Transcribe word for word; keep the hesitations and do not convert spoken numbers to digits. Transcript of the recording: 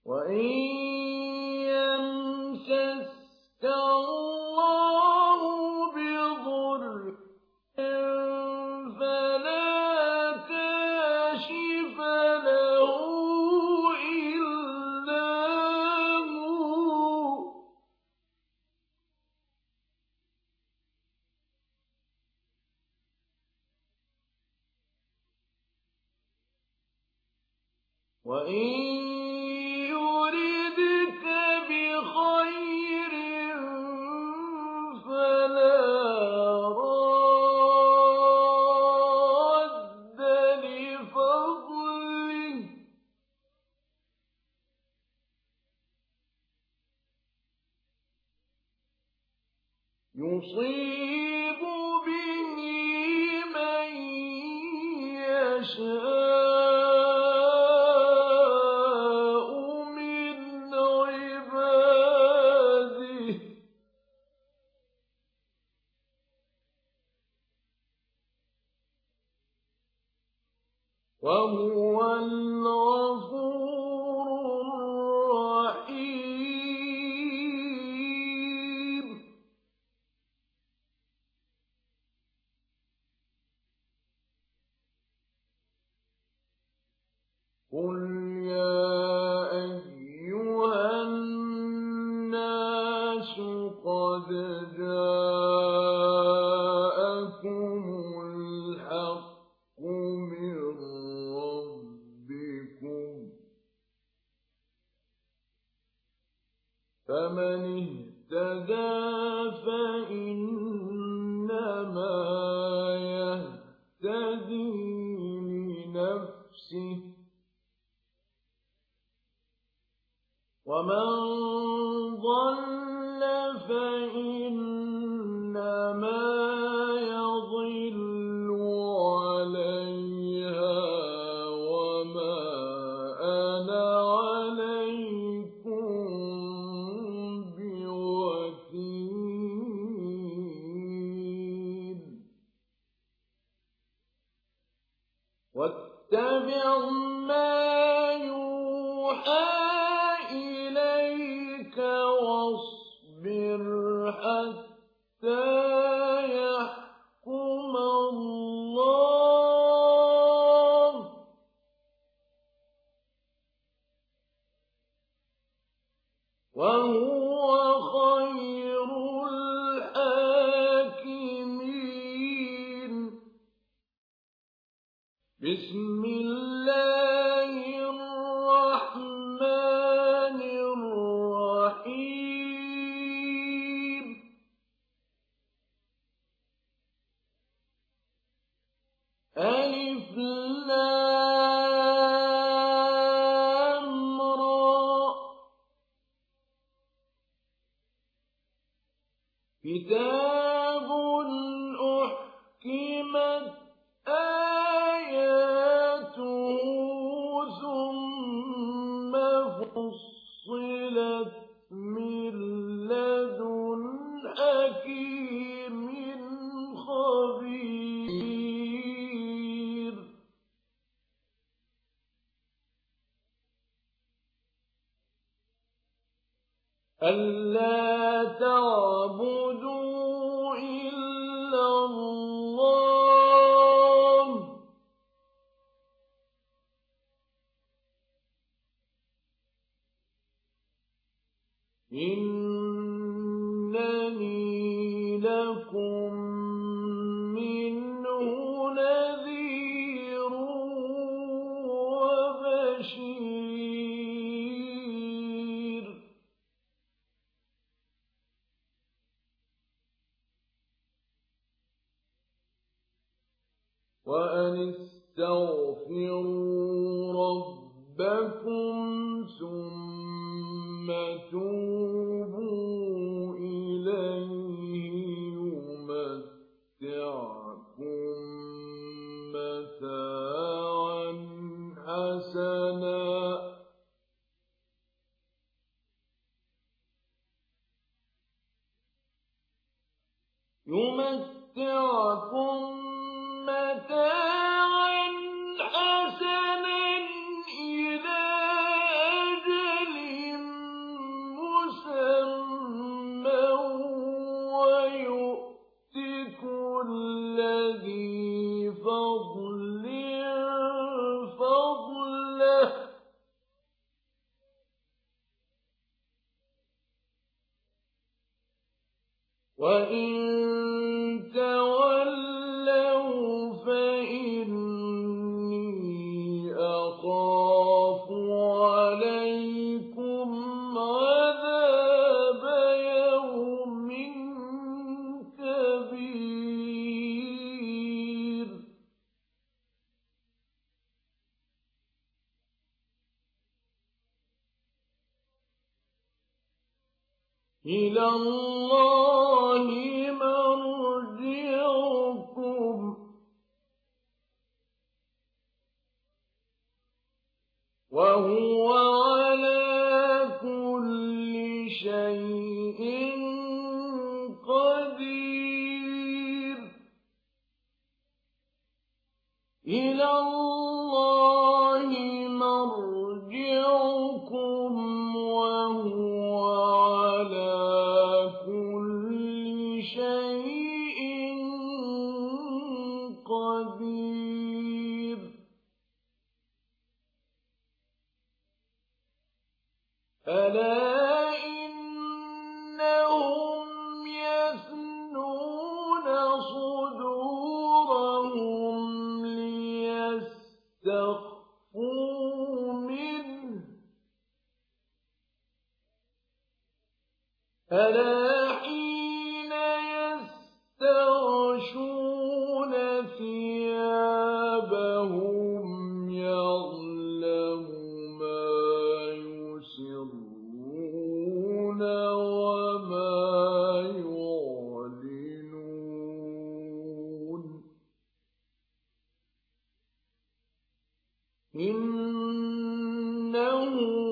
وإن يمسسك الله بضر فلا كاشف له إلا هو وإن يردك بخير فلا راد لفضله يصيب به من يشاء من عباده وهو الغفور الرحيم. قل يا أيها الناس قد جاءكم الحق من ربكم فمن اهتدى فإنما يهتدي لنفسه ومن ضل فإنما يضل عليها وما أنا عليكم بوكيل. واتبع ما يوحى إليك واصبر حتى يحكم الله وهو خير الحاكمين. بسم الله الرحمن الرحيم. ألف لام را كتاب أحكمت آياته ثم فصلت من لدن حكيم خبير. ألا تعبدوا إلا الله إنني لكم منه نذير وبشير. وأن استغفروا ربكم ثم توبوا إليه يمتعكم متاعا حسنا يمتعكم متاعا حسنا إلى أجل وَإِن تَوَلَّوْا فَإِنِّي أَخَافُ عَلَيْكُمْ عَذَابَ يَوْمٍ كَبِيرٍ. إِلَى اللَّهِ مَرْجِعُكُمْ وَهُوَ عَلَىٰ كُلِّ شَيْءٍ قَدِيرٌ. إِلَى اللَّهِ مَرْجِعُكُمْ وَهُوَ عَلَىٰ كُلِّ شَيْءٍ قَدِيرٌ. أَلَا إِنَّهُمْ يَثْنُونَ صُدُورَهُمْ لِيَسْتَخْفُوا مِنْهُ ۚ أَلَا حِينَ يَسْتَغْشُونَ ثِيَابَهُمْ يَعْلَمُ مَا يُسِرُّونَ وَمَا يُعْلِنُونَ ۚ إِنَّهُ